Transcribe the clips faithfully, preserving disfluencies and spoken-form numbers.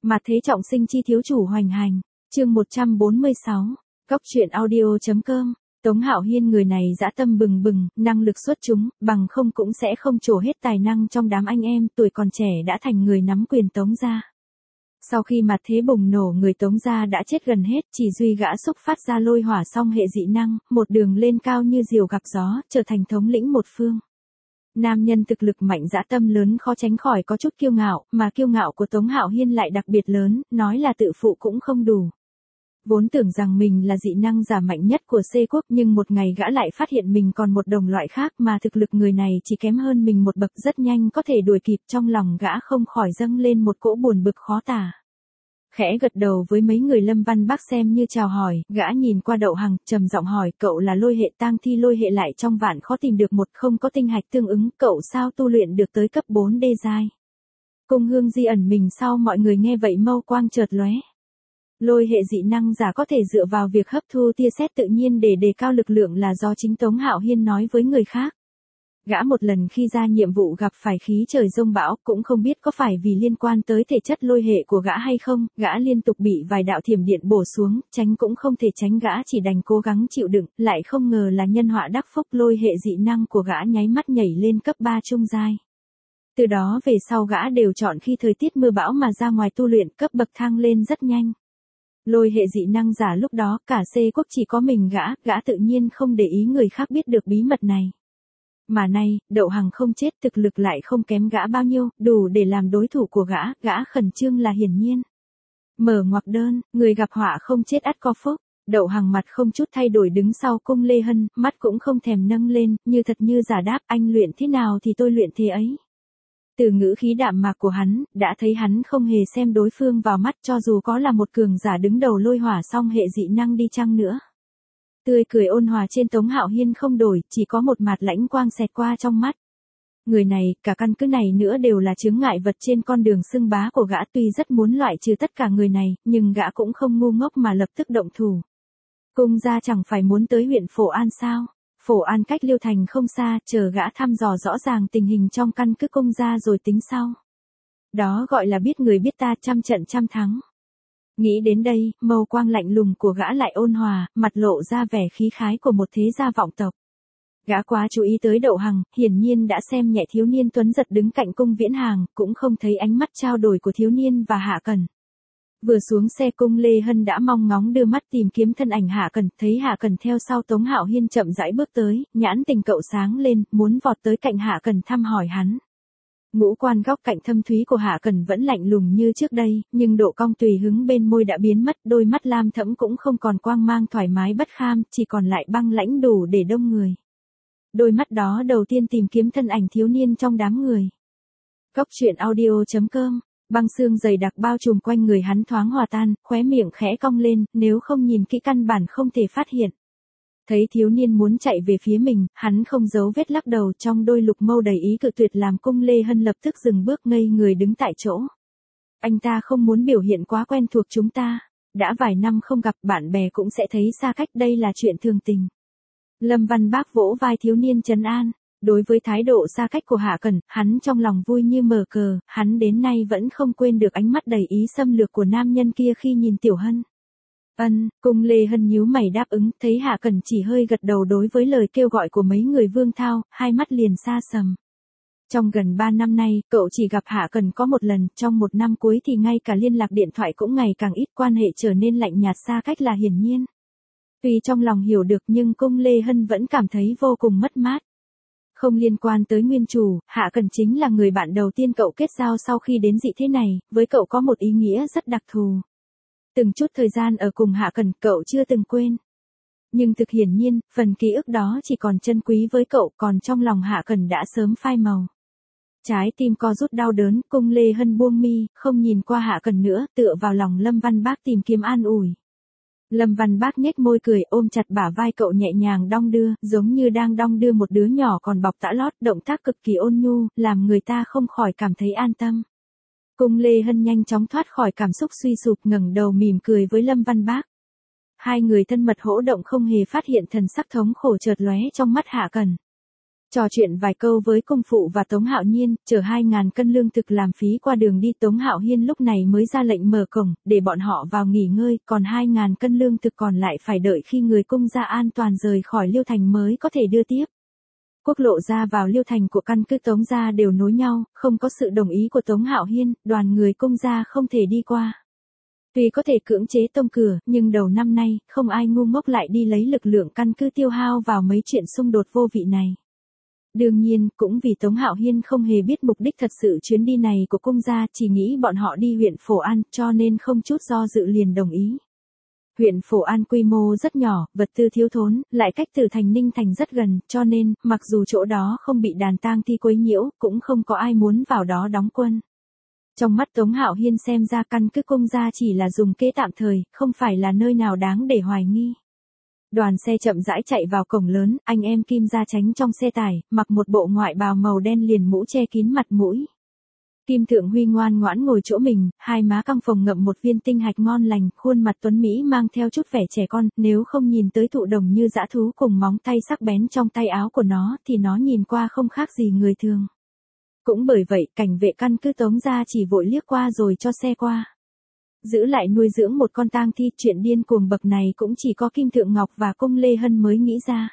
Mà thế trọng sinh chi thiếu chủ hoành hành, chương một trăm bốn mươi sáu, Cóc truyện audio.com, Tống Hạo Hiên người này dã tâm bừng bừng, năng lực xuất chúng, bằng không cũng sẽ không trổ hết tài năng trong đám anh em, tuổi còn trẻ đã thành người nắm quyền Tống gia. Sau khi mặt thế bùng nổ, người Tống gia đã chết gần hết, chỉ duy gã xúc phát ra lôi hỏa song hệ dị năng, một đường lên cao như diều gặp gió, trở thành thống lĩnh một phương. Nam nhân thực lực mạnh dã tâm lớn khó tránh khỏi có chút kiêu ngạo, mà kiêu ngạo của Tống Hạo Hiên lại đặc biệt lớn, nói là tự phụ cũng không đủ. Vốn tưởng rằng mình là dị năng giả mạnh nhất của C quốc, nhưng một ngày gã lại phát hiện mình còn một đồng loại khác mà thực lực người này chỉ kém hơn mình một bậc, rất nhanh có thể đuổi kịp, trong lòng gã không khỏi dâng lên một cỗ buồn bực khó tả. Khẽ gật đầu với mấy người Lâm Văn Bác xem như chào hỏi, gã nhìn qua Đậu Hằng, trầm giọng hỏi, cậu là lôi hệ tang thi, lôi hệ lại trong vạn khó tìm được một, không có tinh hạch tương ứng, cậu sao tu luyện được tới cấp bốn đê giai? Cung Hương Di ẩn mình sau, mọi người nghe vậy mâu quang chợt lóe. Lôi hệ dị năng giả có thể dựa vào việc hấp thu tia sét tự nhiên để đề cao lực lượng là do chính Tống Hạo Hiên nói với người khác. Gã một lần khi ra nhiệm vụ gặp phải khí trời giông bão, cũng không biết có phải vì liên quan tới thể chất lôi hệ của gã hay không, gã liên tục bị vài đạo thiểm điện bổ xuống, tránh cũng không thể tránh, gã chỉ đành cố gắng chịu đựng, lại không ngờ là nhân họa đắc phúc, lôi hệ dị năng của gã nháy mắt nhảy lên cấp ba trung giai. Từ đó về sau gã đều chọn khi thời tiết mưa bão mà ra ngoài tu luyện, cấp bậc thang lên rất nhanh. Lôi hệ dị năng giả lúc đó cả C quốc chỉ có mình gã, gã tự nhiên không để ý người khác biết được bí mật này. Mà nay, Đậu Hằng không chết, thực lực lại không kém gã bao nhiêu, đủ để làm đối thủ của gã, gã khẩn trương là hiển nhiên. Mở ngoặc đơn, người gặp họa không chết ắt có phúc. Đậu Hằng mặt không chút thay đổi đứng sau Cung Lê Hân, mắt cũng không thèm nâng lên, như thật như giả đáp, anh luyện thế nào thì tôi luyện thế ấy. Từ ngữ khí đạm mạc của hắn, đã thấy hắn không hề xem đối phương vào mắt, cho dù có là một cường giả đứng đầu lôi hỏa song hệ dị năng đi chăng nữa. Tươi cười ôn hòa trên Tống Hạo Hiên không đổi, chỉ có một mạt lãnh quang xẹt qua trong mắt. Người này, cả căn cứ này nữa đều là chướng ngại vật trên con đường xưng bá của gã, tuy rất muốn loại trừ tất cả người này, nhưng gã cũng không ngu ngốc mà lập tức động thủ. Cung gia chẳng phải muốn tới huyện Phổ An sao? Phổ An cách Liêu Thành không xa, chờ gã thăm dò rõ ràng tình hình trong căn cứ cung gia rồi tính sau. Đó gọi là biết người biết ta, trăm trận trăm thắng. Nghĩ đến đây, mâu quang lạnh lùng của gã lại ôn hòa, mặt lộ ra vẻ khí khái của một thế gia vọng tộc. Gã quá chú ý tới Đậu Hằng, hiển nhiên đã xem nhẹ thiếu niên tuấn giật đứng cạnh Cung Viễn Hàng, cũng không thấy ánh mắt trao đổi của thiếu niên và Hạ Cẩn. Vừa xuống xe, Cung Lê Hân đã mong ngóng đưa mắt tìm kiếm thân ảnh Hạ Cẩn, thấy Hạ Cẩn theo sau Tống Hạo Hiên chậm rãi bước tới, nhãn tình cậu sáng lên, muốn vọt tới cạnh Hạ Cẩn thăm hỏi hắn. Ngũ quan góc cạnh thâm thúy của Hạ Cẩn vẫn lạnh lùng như trước đây, nhưng độ cong tùy hứng bên môi đã biến mất, đôi mắt lam thẫm cũng không còn quang mang thoải mái bất kham, chỉ còn lại băng lãnh đủ để đông người. Đôi mắt đó đầu tiên tìm kiếm thân ảnh thiếu niên trong đám người. Cóc truyện audio.com, băng xương dày đặc bao trùm quanh người hắn thoáng hòa tan, khóe miệng khẽ cong lên, nếu không nhìn kỹ căn bản không thể phát hiện. Thấy thiếu niên muốn chạy về phía mình, hắn không giấu vết lắc đầu, trong đôi lục mâu đầy ý cự tuyệt làm Cung Lê Hân lập tức dừng bước ngây người đứng tại chỗ. Anh ta không muốn biểu hiện quá quen thuộc chúng ta. Đã vài năm không gặp, bạn bè cũng sẽ thấy xa cách, đây là chuyện thường tình. Lâm Văn Bác vỗ vai thiếu niên trấn an. Đối với thái độ xa cách của Hạ Cẩn, hắn trong lòng vui như mở cờ, hắn đến nay vẫn không quên được ánh mắt đầy ý xâm lược của nam nhân kia khi nhìn Tiểu Hân. Ân, Cung Lê Hân nhíu mày đáp ứng, thấy Hạ Cẩn chỉ hơi gật đầu đối với lời kêu gọi của mấy người Vương Thao, hai mắt liền xa sầm. Trong gần ba năm nay, cậu chỉ gặp Hạ Cẩn có một lần, trong một năm cuối thì ngay cả liên lạc điện thoại cũng ngày càng ít, quan hệ trở nên lạnh nhạt xa cách là hiển nhiên. Tuy trong lòng hiểu được nhưng Cung Lê Hân vẫn cảm thấy vô cùng mất mát. Không liên quan tới nguyên chủ, Hạ Cẩn chính là người bạn đầu tiên cậu kết giao sau khi đến dị thế này, với cậu có một ý nghĩa rất đặc thù. Từng chút thời gian ở cùng Hạ Cẩn cậu chưa từng quên. Nhưng thực hiển nhiên, phần ký ức đó chỉ còn chân quý với cậu, còn trong lòng Hạ Cẩn đã sớm phai màu. Trái tim co rút đau đớn, Cung Lê Hân buông mi, không nhìn qua Hạ Cẩn nữa, tựa vào lòng Lâm Văn Bác tìm kiếm an ủi. Lâm Văn Bác nhếch môi cười, ôm chặt bả vai cậu nhẹ nhàng đong đưa, giống như đang đong đưa một đứa nhỏ còn bọc tã lót, động tác cực kỳ ôn nhu, làm người ta không khỏi cảm thấy an tâm. Cung Lê Hân nhanh chóng thoát khỏi cảm xúc suy sụp, ngẩng đầu mỉm cười với Lâm Văn Bác. Hai người thân mật hỗ động, không hề phát hiện thần sắc thống khổ chợt lóe trong mắt Hạ Cẩn. Trò chuyện vài câu với cung phụ và Tống Hạo Nhiên, chở hai ngàn cân lương thực làm phí qua đường đi. Tống Hạo Hiên lúc này mới ra lệnh mở cổng, để bọn họ vào nghỉ ngơi, còn hai ngàn cân lương thực còn lại phải đợi khi người cung gia an toàn rời khỏi Liêu Thành mới có thể đưa tiếp. Quốc lộ ra vào Liêu Thành của căn cứ Tống gia đều nối nhau, không có sự đồng ý của Tống Hạo Hiên, đoàn người cung gia không thể đi qua. Tuy có thể cưỡng chế tông cửa, nhưng đầu năm nay, không ai ngu ngốc lại đi lấy lực lượng căn cứ tiêu hao vào mấy chuyện xung đột vô vị này. Đương nhiên, cũng vì Tống Hạo Hiên không hề biết mục đích thật sự chuyến đi này của cung gia, chỉ nghĩ bọn họ đi huyện Phổ An, cho nên không chút do dự liền đồng ý. Huyện Phổ An quy mô rất nhỏ, vật tư thiếu thốn, lại cách từ thành Ninh Thành rất gần, cho nên, mặc dù chỗ đó không bị đàn tang thi quấy nhiễu, cũng không có ai muốn vào đó đóng quân. Trong mắt Tống Hạo Hiên xem ra căn cứ cung gia chỉ là dùng kế tạm thời, không phải là nơi nào đáng để hoài nghi. Đoàn xe chậm rãi chạy vào cổng lớn, anh em Kim gia tránh trong xe tải, mặc một bộ ngoại bào màu đen liền mũ che kín mặt mũi. Kim Thượng Huy ngoan ngoãn ngồi chỗ mình, hai má căng phồng ngậm một viên tinh hạch ngon lành, khuôn mặt tuấn mỹ mang theo chút vẻ trẻ con, nếu không nhìn tới thụ đồng như dã thú cùng móng tay sắc bén trong tay áo của nó thì nó nhìn qua không khác gì người thường. Cũng bởi vậy, cảnh vệ căn cứ Tống gia chỉ vội liếc qua rồi cho xe qua. Giữ lại nuôi dưỡng một con tang thi, chuyện điên cuồng bậc này cũng chỉ có Kim Thượng Ngọc và Cung Lê Hân mới nghĩ ra.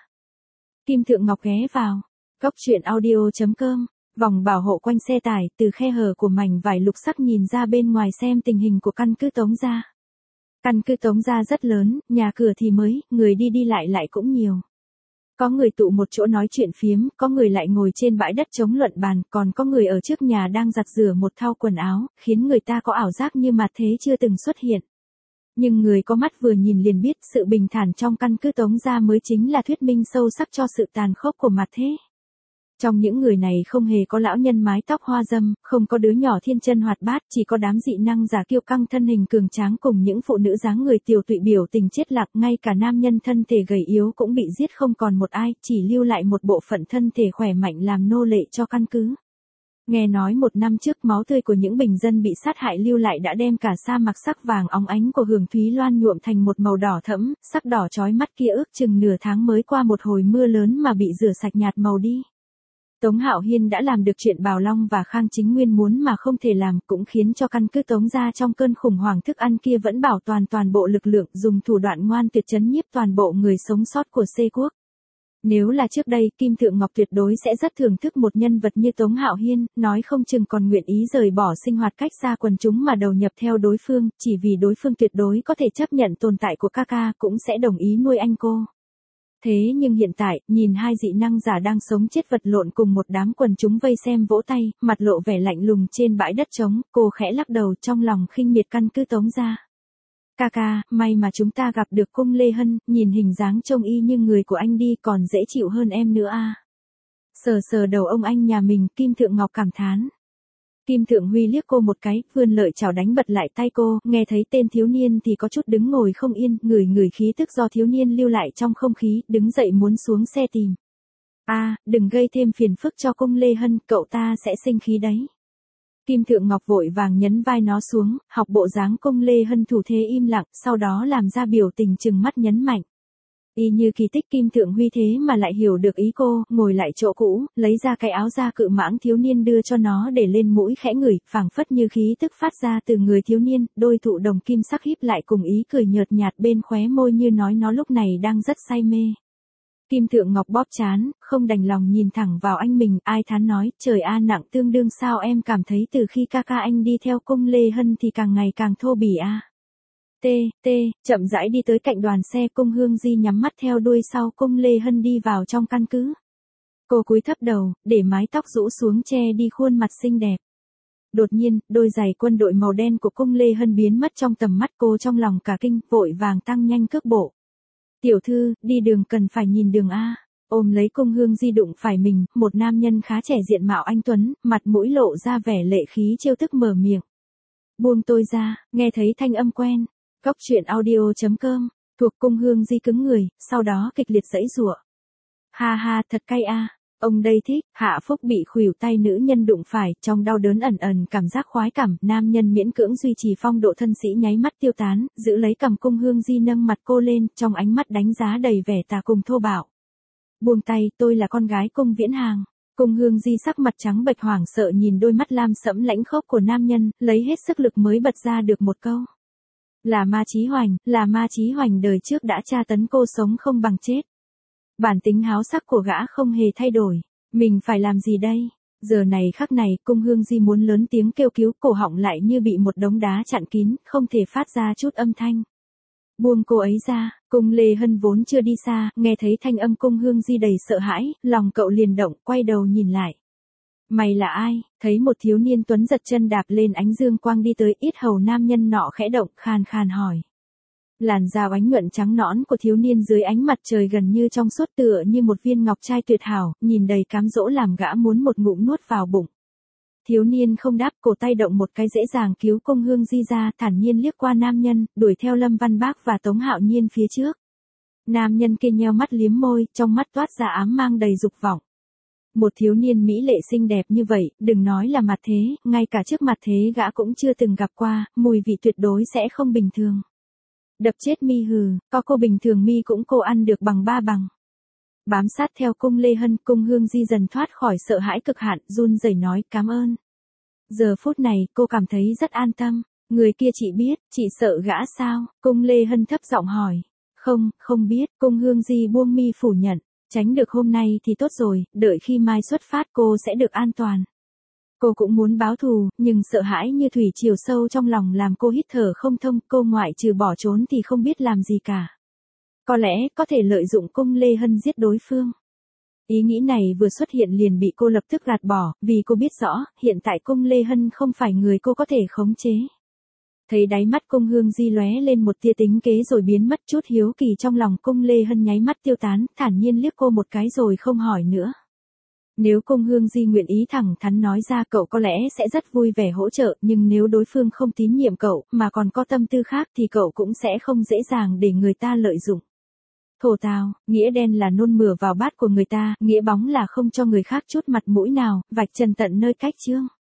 Kim Thượng Ngọc ghé vào góc truyện audio chấm com, vòng bảo hộ quanh xe tải, từ khe hở của mảnh vải lục sắc nhìn ra bên ngoài xem tình hình của căn cứ Tống gia. Căn cứ Tống gia rất lớn, nhà cửa thì mới, người đi đi lại lại cũng nhiều. Có người tụ một chỗ nói chuyện phiếm, có người lại ngồi trên bãi đất chống luận bàn, còn có người ở trước nhà đang giặt rửa một thau quần áo, khiến người ta có ảo giác như mặt thế chưa từng xuất hiện. Nhưng người có mắt vừa nhìn liền biết sự bình thản trong căn cứ Tống gia mới chính là thuyết minh sâu sắc cho sự tàn khốc của mặt thế. Trong những người này không hề có lão nhân mái tóc hoa dâm, không có đứa nhỏ thiên chân hoạt bát, chỉ có đám dị năng giả kiêu căng thân hình cường tráng cùng những phụ nữ dáng người tiều tụy biểu tình chết lặng, ngay cả nam nhân thân thể gầy yếu cũng bị giết không còn một ai, chỉ lưu lại một bộ phận thân thể khỏe mạnh làm nô lệ cho căn cứ. Nghe nói một năm trước máu tươi của những bình dân bị sát hại lưu lại đã đem cả sa mạc sắc vàng óng ánh của Hường Thúy Loan nhuộm thành một màu đỏ thẫm, sắc đỏ chói mắt kia ước chừng nửa tháng mới qua một hồi mưa lớn mà bị rửa sạch nhạt màu đi. Tống Hạo Hiên đã làm được chuyện Bào Long và Khang Chính Nguyên muốn mà không thể làm, cũng khiến cho căn cứ Tống gia trong cơn khủng hoảng thức ăn kia vẫn bảo toàn toàn bộ lực lượng, dùng thủ đoạn ngoan tuyệt trấn nhiếp toàn bộ người sống sót của Xê quốc. Nếu là trước đây, Kim Thượng Ngọc tuyệt đối sẽ rất thưởng thức một nhân vật như Tống Hạo Hiên, nói không chừng còn nguyện ý rời bỏ sinh hoạt cách xa quần chúng mà đầu nhập theo đối phương, chỉ vì đối phương tuyệt đối có thể chấp nhận tồn tại của ca ca, cũng sẽ đồng ý nuôi anh cô. Thế nhưng hiện tại, nhìn hai dị năng giả đang sống chết vật lộn cùng một đám quần chúng vây xem vỗ tay, mặt lộ vẻ lạnh lùng trên bãi đất trống, cô khẽ lắc đầu trong lòng khinh miệt căn cứ Tống gia. Ca ca, may mà chúng ta gặp được Cung Lê Hân, nhìn hình dáng trông y như người của anh đi còn dễ chịu hơn em nữa à. Sờ sờ đầu ông anh nhà mình, Kim Thượng Ngọc cảm thán. Kim Thượng Huy liếc cô một cái, vươn lợi chảo đánh bật lại tay cô, nghe thấy tên thiếu niên thì có chút đứng ngồi không yên, ngửi ngửi khí tức do thiếu niên lưu lại trong không khí, đứng dậy muốn xuống xe tìm. A, à, đừng gây thêm phiền phức cho Cung Lê Hân, cậu ta sẽ sinh khí đấy. Kim Thượng Ngọc vội vàng nhấn vai nó xuống, học bộ dáng Cung Lê Hân thủ thế im lặng, sau đó làm ra biểu tình trừng mắt nhấn mạnh. Y như kỳ tích Kim Thượng Huy thế mà lại hiểu được ý cô, ngồi lại chỗ cũ, lấy ra cái áo da cự mãng thiếu niên đưa cho nó để lên mũi khẽ ngửi, phảng phất như khí tức phát ra từ người thiếu niên, đôi thụ đồng kim sắc híp lại cùng ý cười nhợt nhạt bên khóe môi như nói nó lúc này đang rất say mê. Kim Thượng Ngọc bóp trán, không đành lòng nhìn thẳng vào anh mình, ai thán nói, trời a nặng tương đương sao em cảm thấy từ khi ca ca anh đi theo Cung Lê Hân thì càng ngày càng thô bỉ a. T, T, chậm rãi đi tới cạnh đoàn xe Cung Hương Di nhắm mắt theo đuôi sau Cung Lê Hân đi vào trong căn cứ. Cô cúi thấp đầu, để mái tóc rũ xuống che đi khuôn mặt xinh đẹp. Đột nhiên, đôi giày quân đội màu đen của Cung Lê Hân biến mất trong tầm mắt cô trong lòng cả kinh, vội vàng tăng nhanh cước bộ. Tiểu thư, đi đường cần phải nhìn đường a. Ôm lấy Cung Hương Di đụng phải mình, một nam nhân khá trẻ diện mạo anh tuấn, mặt mũi lộ ra vẻ lệ khí trêu tức mở miệng. Buông tôi ra, nghe thấy thanh âm quen. Góc truyện audio chấm com, thuộc Cung Hương Di cứng người, sau đó kịch liệt giãy giụa. Ha ha, thật cay a. Ông đây thích, Hạ Phúc bị khuỷu tay nữ nhân đụng phải, trong đau đớn ẩn ẩn cảm giác khoái cảm, nam nhân miễn cưỡng duy trì phong độ thân sĩ nháy mắt tiêu tán, giữ lấy cầm Cung Hương Di nâng mặt cô lên, trong ánh mắt đánh giá đầy vẻ tà cùng thô bạo. buông tay, tôi là con gái Cung Viễn Hàng. Cung Hương Di sắc mặt trắng bệch hoảng sợ nhìn đôi mắt lam sẫm lãnh khốc của nam nhân, lấy hết sức lực mới bật ra được một câu. Là Ma Chí Hoành, là Ma Chí Hoành đời trước đã tra tấn cô sống không bằng chết. Bản tính háo sắc của gã không hề thay đổi. Mình phải làm gì đây? Giờ này khắc này, Cung Hương Di muốn lớn tiếng kêu cứu, cổ họng lại như bị một đống đá chặn kín, không thể phát ra chút âm thanh. Buông cô ấy ra, Cung Lê Hân vốn chưa đi xa, nghe thấy thanh âm Cung Hương Di đầy sợ hãi, lòng cậu liền động, quay đầu nhìn lại. Mày là ai? Thấy một thiếu niên tuấn giật chân đạp lên ánh dương quang đi tới, yết hầu nam nhân nọ khẽ động, khàn khàn hỏi. Làn da oánh nhuận trắng nõn của thiếu niên dưới ánh mặt trời gần như trong suốt tựa như một viên ngọc trai tuyệt hảo, nhìn đầy cám dỗ làm gã muốn một ngụm nuốt vào bụng. Thiếu niên không đáp, cổ tay động một cái dễ dàng cứu Cung Hương Di ra, thản nhiên liếc qua nam nhân, đuổi theo Lâm Văn Bác và Tống Hạo Nhiên phía trước. Nam nhân kia nheo mắt liếm môi, trong mắt toát ra ám mang đầy dục vọng. Một thiếu niên mỹ lệ xinh đẹp như vậy, đừng nói là mặt thế, ngay cả trước mặt thế gã cũng chưa từng gặp qua, mùi vị tuyệt đối sẽ không bình thường. Đập chết mi hừ, có cô bình thường mi cũng cô ăn được bằng ba bằng. Bám sát theo Cung Lê Hân, Cung Hương Di dần thoát khỏi sợ hãi cực hạn, run rẩy nói cảm ơn. Giờ phút này, cô cảm thấy rất an tâm. Người kia chị biết, chị sợ gã sao? Cung Lê Hân thấp giọng hỏi. Không, không biết, Cung Hương Di buông mi phủ nhận. Tránh được hôm nay thì tốt rồi, đợi khi mai xuất phát cô sẽ được an toàn. Cô cũng muốn báo thù, nhưng sợ hãi như thủy triều sâu trong lòng làm cô hít thở không thông, cô ngoại trừ bỏ trốn thì không biết làm gì cả. Có lẽ, có thể lợi dụng Cung Lê Hân giết đối phương. Ý nghĩ này vừa xuất hiện liền bị cô lập tức gạt bỏ, vì cô biết rõ, hiện tại Cung Lê Hân không phải người cô có thể khống chế. Thấy đáy mắt Cung Hương Di lóe lên một tia tính kế rồi biến mất, chút hiếu kỳ trong lòng Cung Lê Hân nháy mắt tiêu tán, thản nhiên liếc cô một cái rồi không hỏi nữa. Nếu Cung Hương Di nguyện ý thẳng thắn nói ra cậu có lẽ sẽ rất vui vẻ hỗ trợ, nhưng nếu đối phương không tín nhiệm cậu, mà còn có tâm tư khác thì cậu cũng sẽ không dễ dàng để người ta lợi dụng. Thổ tào, nghĩa đen là nôn mửa vào bát của người ta, nghĩa bóng là không cho người khác chút mặt mũi nào, vạch trần tận nơi cách chương.